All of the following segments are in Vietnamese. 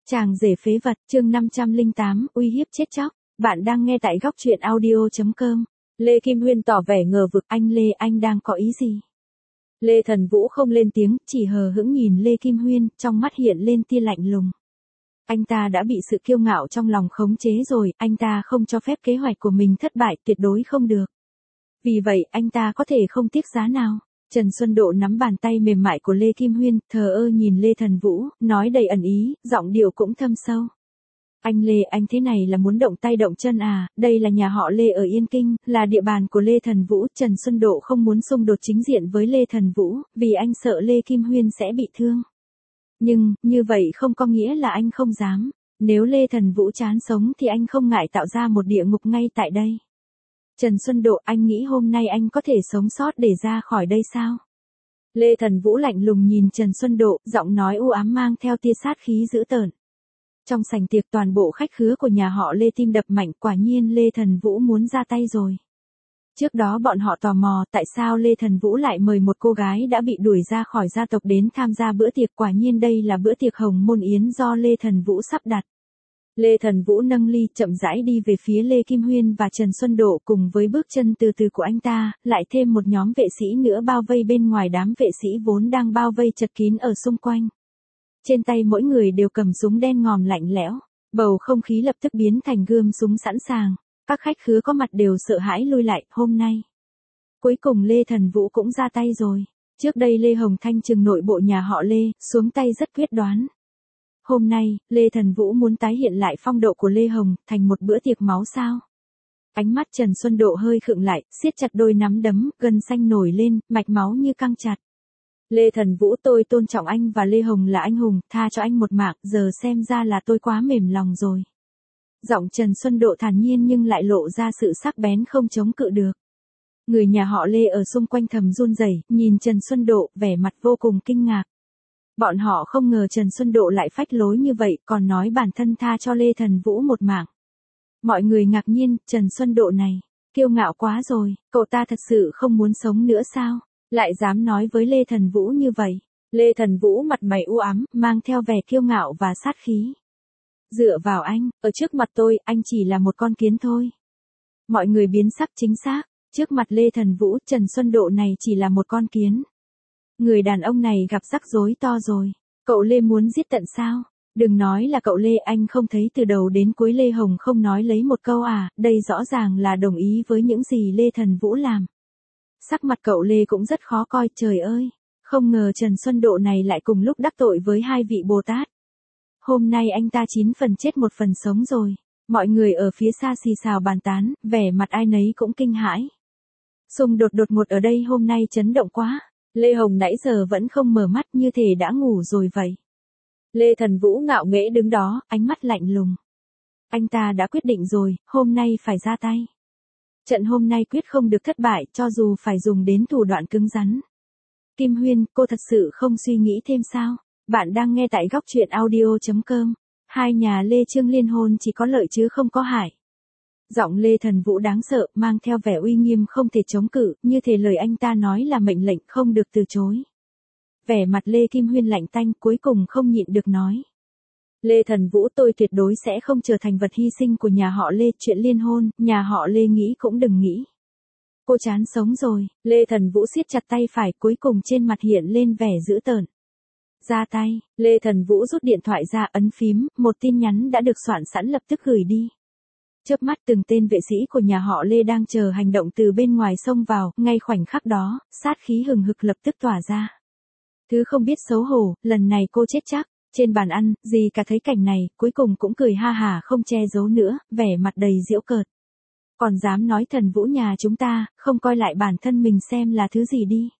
Chàng rể phế vật, chương 508, uy hiếp chết chóc. Bạn đang nghe tại góc truyện audio.com. Lê Kim Huyên tỏ vẻ ngờ vực, anh Lê, anh đang có ý gì? Lê Thần Vũ không lên tiếng, chỉ hờ hững nhìn Lê Kim Huyên, trong mắt hiện lên tia lạnh lùng. Anh ta đã bị sự kiêu ngạo trong lòng khống chế rồi, anh ta không cho phép kế hoạch của mình thất bại, tuyệt đối không được. Vì vậy, anh ta có thể không tiếc giá nào. Trần Xuân Độ nắm bàn tay mềm mại của Lê Kim Huyên, thờ ơ nhìn Lê Thần Vũ, nói đầy ẩn ý, giọng điệu cũng thâm sâu. Anh Lê, anh thế này là muốn động tay động chân à, đây là nhà họ Lê ở Yên Kinh, là địa bàn của Lê Thần Vũ. Trần Xuân Độ không muốn xung đột chính diện với Lê Thần Vũ, vì anh sợ Lê Kim Huyên sẽ bị thương. Nhưng, như vậy không có nghĩa là anh không dám. Nếu Lê Thần Vũ chán sống thì anh không ngại tạo ra một địa ngục ngay tại đây. Trần Xuân Độ, anh nghĩ hôm nay anh có thể sống sót để ra khỏi đây sao? Lê Thần Vũ lạnh lùng nhìn Trần Xuân Độ, giọng nói u ám mang theo tia sát khí dữ tợn. Trong sảnh tiệc toàn bộ khách khứa của nhà họ Lê tim đập mạnh, quả nhiên Lê Thần Vũ muốn ra tay rồi. Trước đó bọn họ tò mò tại sao Lê Thần Vũ lại mời một cô gái đã bị đuổi ra khỏi gia tộc đến tham gia bữa tiệc, quả nhiên đây là bữa tiệc Hồng Môn Yến do Lê Thần Vũ sắp đặt. Lê Thần Vũ nâng ly chậm rãi đi về phía Lê Kim Huyên và Trần Xuân Độ, cùng với bước chân từ từ của anh ta, lại thêm một nhóm vệ sĩ nữa bao vây bên ngoài đám vệ sĩ vốn đang bao vây chật kín ở xung quanh. Trên tay mỗi người đều cầm súng đen ngòm lạnh lẽo, bầu không khí lập tức biến thành gươm súng sẵn sàng, các khách khứa có mặt đều sợ hãi lui lại. Hôm nay, cuối cùng Lê Thần Vũ cũng ra tay rồi. Trước đây Lê Hồng Thanh trừng nội bộ nhà họ Lê, xuống tay rất quyết đoán. Hôm nay, Lê Thần Vũ muốn tái hiện lại phong độ của Lê Hồng, thành một bữa tiệc máu sao? Ánh mắt Trần Xuân Độ hơi khựng lại, siết chặt đôi nắm đấm, gân xanh nổi lên, mạch máu như căng chặt. Lê Thần Vũ, tôi tôn trọng anh và Lê Hồng là anh hùng, tha cho anh một mạng, giờ xem ra là tôi quá mềm lòng rồi. Giọng Trần Xuân Độ thản nhiên nhưng lại lộ ra sự sắc bén không chống cự được. Người nhà họ Lê ở xung quanh thầm run rẩy, nhìn Trần Xuân Độ, vẻ mặt vô cùng kinh ngạc. Bọn họ không ngờ Trần Xuân Độ lại phách lối như vậy, còn nói bản thân tha cho Lê Thần Vũ một mạng. Mọi người ngạc nhiên, Trần Xuân Độ này, kiêu ngạo quá rồi, cậu ta thật sự không muốn sống nữa sao? Lại dám nói với Lê Thần Vũ như vậy. Lê Thần Vũ mặt mày u ám, mang theo vẻ kiêu ngạo và sát khí. Dựa vào anh, ở trước mặt tôi, anh chỉ là một con kiến thôi. Mọi người biến sắc. Chính xác, trước mặt Lê Thần Vũ, Trần Xuân Độ này chỉ là một con kiến. Người đàn ông này gặp rắc rối to rồi. Cậu Lê muốn giết tận sao? Đừng nói là cậu Lê, anh không thấy từ đầu đến cuối Lê Hồng không nói lấy một câu à, đây rõ ràng là đồng ý với những gì Lê Thần Vũ làm. Sắc mặt cậu Lê cũng rất khó coi, trời ơi, không ngờ Trần Xuân Độ này lại cùng lúc đắc tội với hai vị Bồ Tát. Hôm nay anh ta 9 phần chết 1 phần sống rồi. Mọi người ở phía xa xì xào bàn tán, vẻ mặt ai nấy cũng kinh hãi. Xung đột đột ngột ở đây hôm nay chấn động quá. Lê Hồng nãy giờ vẫn không mở mắt, như thể đã ngủ rồi vậy. Lê Thần Vũ ngạo nghễ đứng đó, ánh mắt lạnh lùng. Anh ta đã quyết định rồi, hôm nay phải ra tay. Trận hôm nay quyết không được thất bại, cho dù phải dùng đến thủ đoạn cứng rắn. Kim Huyên, cô thật sự không suy nghĩ thêm sao? Bạn đang nghe tại góc truyện audio.com. Hai nhà Lê Trương liên hôn chỉ có lợi chứ không có hại. Giọng Lê Thần Vũ đáng sợ, mang theo vẻ uy nghiêm không thể chống cự, như thể lời anh ta nói là mệnh lệnh không được từ chối. Vẻ mặt Lê Kim Huyên lạnh tanh, cuối cùng không nhịn được nói. Lê Thần Vũ, tôi tuyệt đối sẽ không trở thành vật hy sinh của nhà họ Lê, chuyện liên hôn, nhà họ Lê nghĩ cũng đừng nghĩ. Cô chán sống rồi. Lê Thần Vũ siết chặt tay phải, cuối cùng trên mặt hiện lên vẻ dữ tợn. Ra tay, Lê Thần Vũ rút điện thoại ra, ấn phím, một tin nhắn đã được soạn sẵn lập tức gửi đi. Chớp mắt từng tên vệ sĩ của nhà họ Lê đang chờ hành động từ bên ngoài xông vào, ngay khoảnh khắc đó, sát khí hừng hực lập tức tỏa ra. Thứ không biết xấu hổ, lần này cô chết chắc. Trên bàn ăn, dì cả thấy cảnh này, cuối cùng cũng cười ha hả không che giấu nữa, vẻ mặt đầy giễu cợt. Còn dám nói Thần Vũ nhà chúng ta, không coi lại bản thân mình xem là thứ gì đi.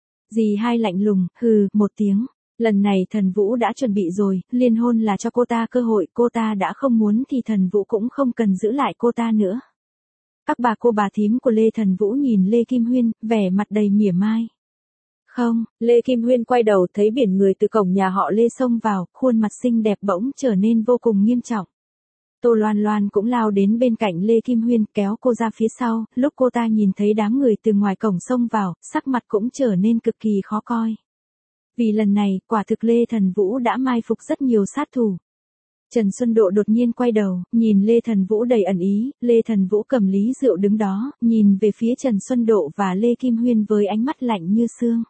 Dì hai lạnh lùng, hừ, một tiếng. Lần này Thần Vũ đã chuẩn bị rồi, liên hôn là cho cô ta cơ hội, cô ta đã không muốn thì Thần Vũ cũng không cần giữ lại cô ta nữa. Các bà cô bà thím của Lê Thần Vũ nhìn Lê Kim Huyên, vẻ mặt đầy mỉa mai. Không, Lê Kim Huyên quay đầu thấy biển người từ cổng nhà họ Lê xông vào, khuôn mặt xinh đẹp bỗng trở nên vô cùng nghiêm trọng. Tô Loan Loan cũng lao đến bên cạnh Lê Kim Huyên, kéo cô ra phía sau, lúc cô ta nhìn thấy đám người từ ngoài cổng xông vào, sắc mặt cũng trở nên cực kỳ khó coi. Vì lần này, quả thực Lê Thần Vũ đã mai phục rất nhiều sát thủ. Trần Xuân Độ đột nhiên quay đầu, nhìn Lê Thần Vũ đầy ẩn ý, Lê Thần Vũ cầm ly rượu đứng đó, nhìn về phía Trần Xuân Độ và Lê Kim Huyên với ánh mắt lạnh như xương.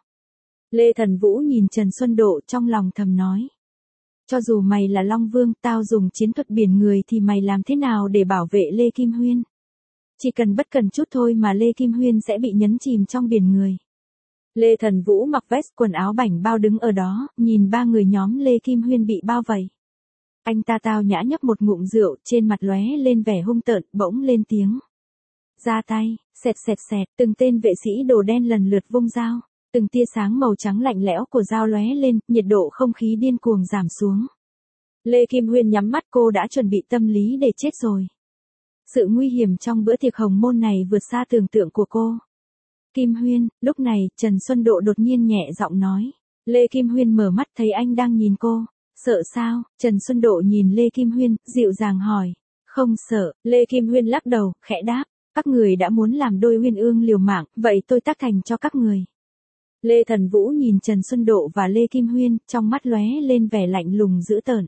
Lê Thần Vũ nhìn Trần Xuân Độ trong lòng thầm nói. Cho dù mày là Long Vương, tao dùng chiến thuật biển người thì mày làm thế nào để bảo vệ Lê Kim Huyên? Chỉ cần bất cần chút thôi mà Lê Kim Huyên sẽ bị nhấn chìm trong biển người. Lê Thần Vũ mặc vest quần áo bảnh bao đứng ở đó, nhìn ba người nhóm Lê Kim Huyên bị bao vây. Anh ta tao nhã nhấp một ngụm rượu, trên mặt lóe lên vẻ hung tợn, bỗng lên tiếng. Ra tay, xẹt xẹt xẹt, từng tên vệ sĩ đồ đen lần lượt vung dao. Từng tia sáng màu trắng lạnh lẽo của dao lóe lên, nhiệt độ không khí điên cuồng giảm xuống. Lê Kim Huyên nhắm mắt, cô đã chuẩn bị tâm lý để chết rồi. Sự nguy hiểm trong bữa tiệc hồng môn này vượt xa tưởng tượng của cô. Kim Huyên, lúc này, Trần Xuân Độ đột nhiên nhẹ giọng nói. Lê Kim Huyên mở mắt thấy anh đang nhìn cô. Sợ sao? Trần Xuân Độ nhìn Lê Kim Huyên, dịu dàng hỏi. Không sợ, Lê Kim Huyên lắc đầu, khẽ đáp. Các người đã muốn làm đôi Huyên ương liều mạng, vậy tôi tác thành cho các người. Lê Thần Vũ nhìn Trần Xuân Độ và Lê Kim Huyên, trong mắt lóe lên vẻ lạnh lùng dữ tợn.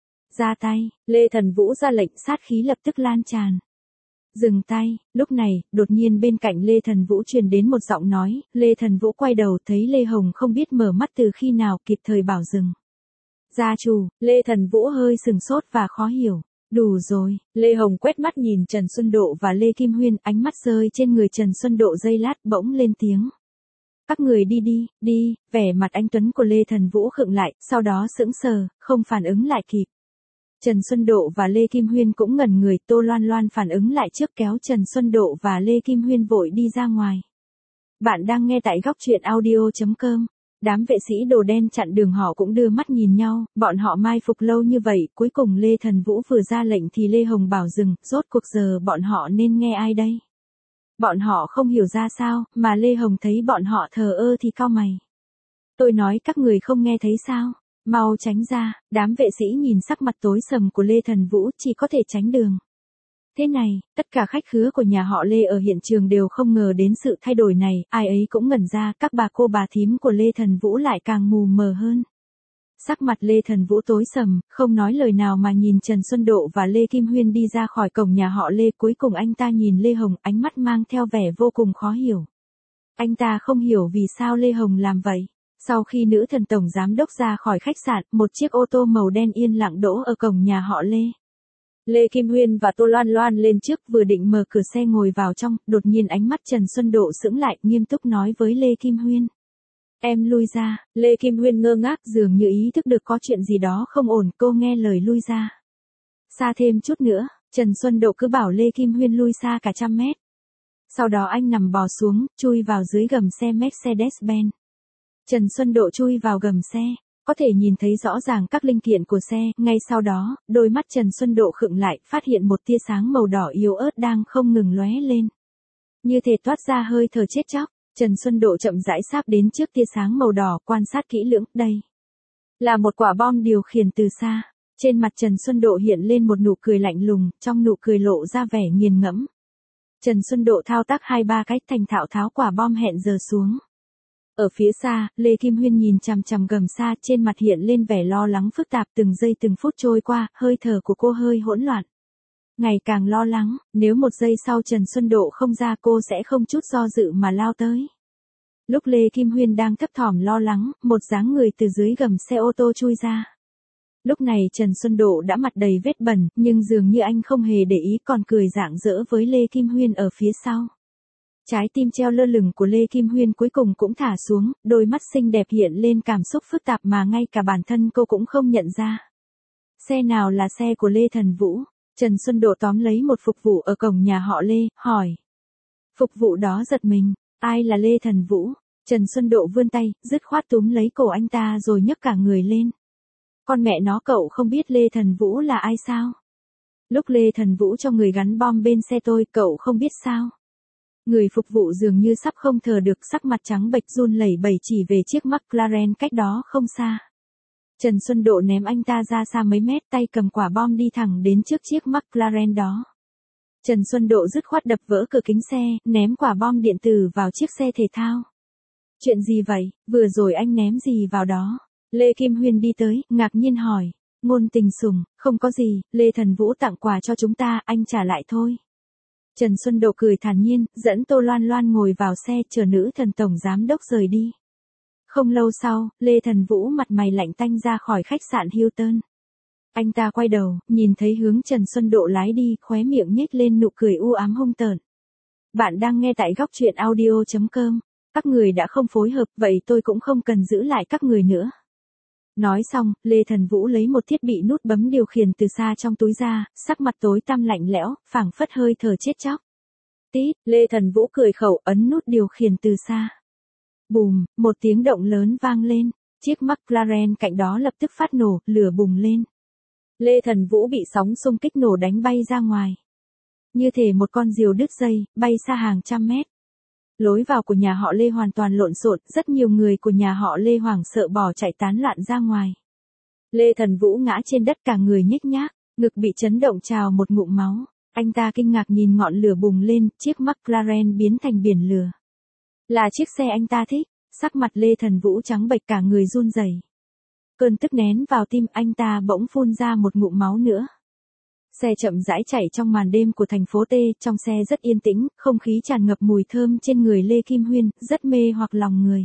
Ra tay, Lê Thần Vũ ra lệnh, sát khí lập tức lan tràn. Dừng tay, lúc này, đột nhiên bên cạnh Lê Thần Vũ truyền đến một giọng nói, Lê Thần Vũ quay đầu thấy Lê Hồng không biết mở mắt từ khi nào, kịp thời bảo dừng. Gia chủ, Lê Thần Vũ hơi sừng sốt và khó hiểu. Đủ rồi, Lê Hồng quét mắt nhìn Trần Xuân Độ và Lê Kim Huyên, ánh mắt rơi trên người Trần Xuân Độ giây lát bỗng lên tiếng. Các người đi đi, đi, vẻ mặt anh Tuấn của Lê Thần Vũ khựng lại, sau đó sững sờ, không phản ứng lại kịp. Trần Xuân Độ và Lê Kim Huyên cũng ngẩn người, Tô Loan Loan phản ứng lại trước kéo Trần Xuân Độ và Lê Kim Huyên vội đi ra ngoài. Bạn đang nghe tại góc truyện audio.com. Đám vệ sĩ đồ đen chặn đường họ cũng đưa mắt nhìn nhau, bọn họ mai phục lâu như vậy, cuối cùng Lê Thần Vũ vừa ra lệnh thì Lê Hồng bảo dừng, rốt cuộc giờ bọn họ nên nghe ai đây? Bọn họ không hiểu ra sao, mà Lê Hồng thấy bọn họ thờ ơ thì cau mày. Tôi nói các người không nghe thấy sao? Mau tránh ra, đám vệ sĩ nhìn sắc mặt tối sầm của Lê Thần Vũ chỉ có thể tránh đường. Thế này, tất cả khách khứa của nhà họ Lê ở hiện trường đều không ngờ đến sự thay đổi này, ai ấy cũng ngẩn ra, các bà cô bà thím của Lê Thần Vũ lại càng mù mờ hơn. Sắc mặt Lê Thần Vũ tối sầm, không nói lời nào mà nhìn Trần Xuân Độ và Lê Kim Huyên đi ra khỏi cổng nhà họ Lê, cuối cùng anh ta nhìn Lê Hồng, ánh mắt mang theo vẻ vô cùng khó hiểu. Anh ta không hiểu vì sao Lê Hồng làm vậy. Sau khi nữ thần tổng giám đốc ra khỏi khách sạn, một chiếc ô tô màu đen yên lặng đỗ ở cổng nhà họ Lê. Lê Kim Huyên và Tô Loan Loan lên trước vừa định mở cửa xe ngồi vào trong, đột nhiên ánh mắt Trần Xuân Độ sững lại, nghiêm túc nói với Lê Kim Huyên. Em lui ra, Lê Kim Huyên ngơ ngác dường như ý thức được có chuyện gì đó không ổn, cô nghe lời lui ra. Xa thêm chút nữa, Trần Xuân Độ cứ bảo Lê Kim Huyên lui xa cả 100 mét. Sau đó anh nằm bò xuống, chui vào dưới gầm xe Mercedes-Benz. Trần Xuân Độ chui vào gầm xe, có thể nhìn thấy rõ ràng các linh kiện của xe, ngay sau đó, đôi mắt Trần Xuân Độ khựng lại, phát hiện một tia sáng màu đỏ yếu ớt đang không ngừng lóe lên. Như thể toát ra hơi thở chết chóc, Trần Xuân Độ chậm rãi sáp đến trước tia sáng màu đỏ, quan sát kỹ lưỡng, đây là một quả bom điều khiển từ xa. Trên mặt Trần Xuân Độ hiện lên một nụ cười lạnh lùng, trong nụ cười lộ ra vẻ nghiền ngẫm. Trần Xuân Độ thao tác 2-3 cách thành thạo tháo quả bom hẹn giờ xuống. Ở phía xa, Lê Kim Huyên nhìn chằm chằm gầm xa, trên mặt hiện lên vẻ lo lắng phức tạp, từng giây từng phút trôi qua, hơi thở của cô hơi hỗn loạn. Ngày càng lo lắng, nếu một giây sau Trần Xuân Độ không ra cô sẽ không chút do dự mà lao tới. Lúc Lê Kim Huyên đang thấp thỏm lo lắng, một dáng người từ dưới gầm xe ô tô chui ra. Lúc này Trần Xuân Độ đã mặt đầy vết bẩn, nhưng dường như anh không hề để ý, còn cười rạng rỡ với Lê Kim Huyên ở phía sau. Trái tim treo lơ lửng của Lê Kim Huyên cuối cùng cũng thả xuống, đôi mắt xinh đẹp hiện lên cảm xúc phức tạp mà ngay cả bản thân cô cũng không nhận ra. Xe nào là xe của Lê Thần Vũ? Trần Xuân Độ tóm lấy một phục vụ ở cổng nhà họ Lê, hỏi. Phục vụ đó giật mình, ai là Lê Thần Vũ? Trần Xuân Độ vươn tay, dứt khoát túm lấy cổ anh ta rồi nhấc cả người lên. Con mẹ nó, cậu không biết Lê Thần Vũ là ai sao? Lúc Lê Thần Vũ cho người gắn bom bên xe tôi, cậu không biết sao? Người phục vụ dường như sắp không thở được, sắc mặt trắng bệch run lẩy bẩy chỉ về chiếc McLaren cách đó không xa. Trần Xuân Độ ném anh ta ra xa mấy mét, tay cầm quả bom đi thẳng đến trước chiếc McLaren đó. Trần Xuân Độ dứt khoát đập vỡ cửa kính xe, ném quả bom điện tử vào chiếc xe thể thao. Chuyện gì vậy, vừa rồi anh ném gì vào đó? Lê Kim Huyên đi tới, ngạc nhiên hỏi. Ngôn Tình Sùng, không có gì, Lê Thần Vũ tặng quà cho chúng ta, anh trả lại thôi. Trần Xuân Độ cười thản nhiên, dẫn Tô Loan Loan ngồi vào xe chờ nữ thần tổng giám đốc rời đi. Không lâu sau, Lê Thần Vũ mặt mày lạnh tanh ra khỏi khách sạn Hilton. Anh ta quay đầu, nhìn thấy hướng Trần Xuân Độ lái đi, khóe miệng nhếch lên nụ cười u ám hung tợn. Bạn đang nghe tại góc truyện audio.com. Các người đã không phối hợp, vậy tôi cũng không cần giữ lại các người nữa. Nói xong, Lê Thần Vũ lấy một thiết bị nút bấm điều khiển từ xa trong túi ra, sắc mặt tối tăm lạnh lẽo, phảng phất hơi thở chết chóc. Tít, Lê Thần Vũ cười khẩu ấn nút điều khiển từ xa. Bùm, một tiếng động lớn vang lên, chiếc McLaren cạnh đó lập tức phát nổ, lửa bùng lên. Lê Thần Vũ bị sóng xung kích nổ đánh bay ra ngoài. Như thể một con diều đứt dây, bay xa hàng trăm mét. Lối vào của nhà họ Lê hoàn toàn lộn xộn, rất nhiều người của nhà họ Lê hoảng sợ bỏ chạy tán loạn ra ngoài. Lê Thần Vũ ngã trên đất cả người nhếch nhác, ngực bị chấn động trào một ngụm máu. Anh ta kinh ngạc nhìn ngọn lửa bùng lên, chiếc McLaren biến thành biển lửa. Là chiếc xe anh ta thích, sắc mặt Lê Thần Vũ trắng bệch cả người run rẩy. Cơn tức nén vào tim anh ta bỗng phun ra một ngụm máu nữa. Xe chậm rãi chạy trong màn đêm của thành phố T, trong xe rất yên tĩnh, không khí tràn ngập mùi thơm trên người Lê Kim Huyên, rất mê hoặc lòng người.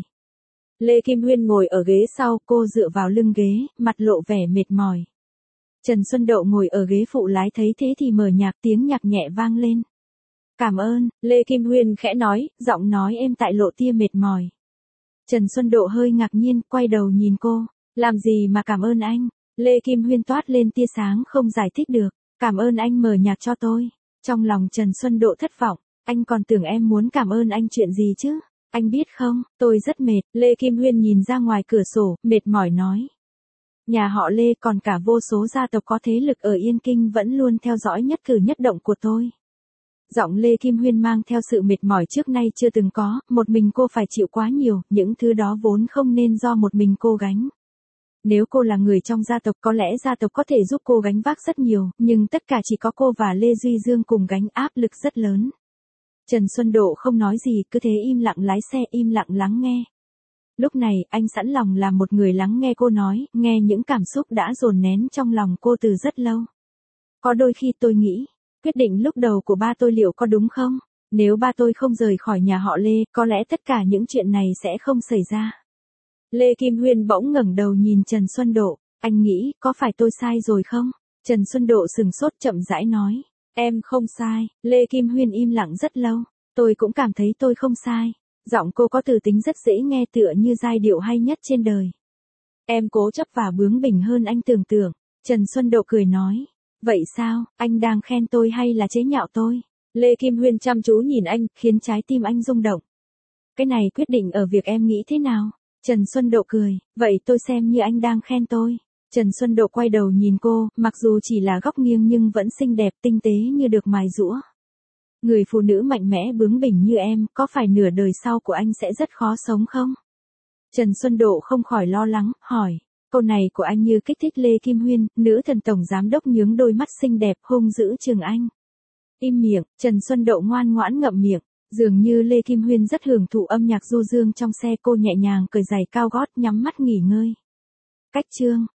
Lê Kim Huyên ngồi ở ghế sau, cô dựa vào lưng ghế, mặt lộ vẻ mệt mỏi. Trần Xuân Độ ngồi ở ghế phụ lái thấy thế thì mở nhạc, tiếng nhạc nhẹ vang lên. Cảm ơn, Lê Kim Huyên khẽ nói, giọng nói êm tại lộ tia mệt mỏi. Trần Xuân Độ hơi ngạc nhiên, quay đầu nhìn cô, làm gì mà cảm ơn anh? Lê Kim Huyên toát lên tia sáng không giải thích được. Cảm ơn anh mở nhạc cho tôi. Trong lòng Trần Xuân Độ thất vọng, anh còn tưởng em muốn cảm ơn anh chuyện gì chứ? Anh biết không, tôi rất mệt. Lê Kim Huyên nhìn ra ngoài cửa sổ, mệt mỏi nói. Nhà họ Lê còn cả vô số gia tộc có thế lực ở Yên Kinh vẫn luôn theo dõi nhất cử nhất động của tôi. Giọng Lê Kim Huyên mang theo sự mệt mỏi trước nay chưa từng có, một mình cô phải chịu quá nhiều, những thứ đó vốn không nên do một mình cô gánh. Nếu cô là người trong gia tộc có lẽ gia tộc có thể giúp cô gánh vác rất nhiều, nhưng tất cả chỉ có cô và Lê Duy Dương cùng gánh áp lực rất lớn. Trần Xuân Độ không nói gì, cứ thế im lặng lái xe, im lặng lắng nghe. Lúc này, anh sẵn lòng làm một người lắng nghe cô nói, nghe những cảm xúc đã dồn nén trong lòng cô từ rất lâu. Có đôi khi tôi nghĩ, quyết định lúc đầu của ba tôi liệu có đúng không? Nếu ba tôi không rời khỏi nhà họ Lê, có lẽ tất cả những chuyện này sẽ không xảy ra. Lê Kim Huyên bỗng ngẩng đầu nhìn Trần Xuân Độ, anh nghĩ, có phải tôi sai rồi không? Trần Xuân Độ sừng sốt chậm rãi nói, em không sai. Lê Kim Huyên im lặng rất lâu, tôi cũng cảm thấy tôi không sai. Giọng cô có từ tính rất dễ nghe tựa như giai điệu hay nhất trên đời. Em cố chấp và bướng bỉnh hơn anh tưởng tượng. Trần Xuân Độ cười nói, vậy sao, anh đang khen tôi hay là chế nhạo tôi? Lê Kim Huyên chăm chú nhìn anh, khiến trái tim anh rung động. Cái này quyết định ở việc em nghĩ thế nào? Trần Xuân Độ cười, vậy tôi xem như anh đang khen tôi. Trần Xuân Độ quay đầu nhìn cô, mặc dù chỉ là góc nghiêng nhưng vẫn xinh đẹp tinh tế như được mài giũa. Người phụ nữ mạnh mẽ bướng bỉnh như em, có phải nửa đời sau của anh sẽ rất khó sống không? Trần Xuân Độ không khỏi lo lắng, hỏi. Câu này của anh như kích thích Lê Kim Huyên, nữ thần tổng giám đốc nhướng đôi mắt xinh đẹp hung dữ chừng anh. Im miệng, Trần Xuân Độ ngoan ngoãn ngậm miệng. Dường như Lê Kim Huyên rất hưởng thụ âm nhạc du dương trong xe, cô nhẹ nhàng cởi giày cao gót nhắm mắt nghỉ ngơi. Cách chương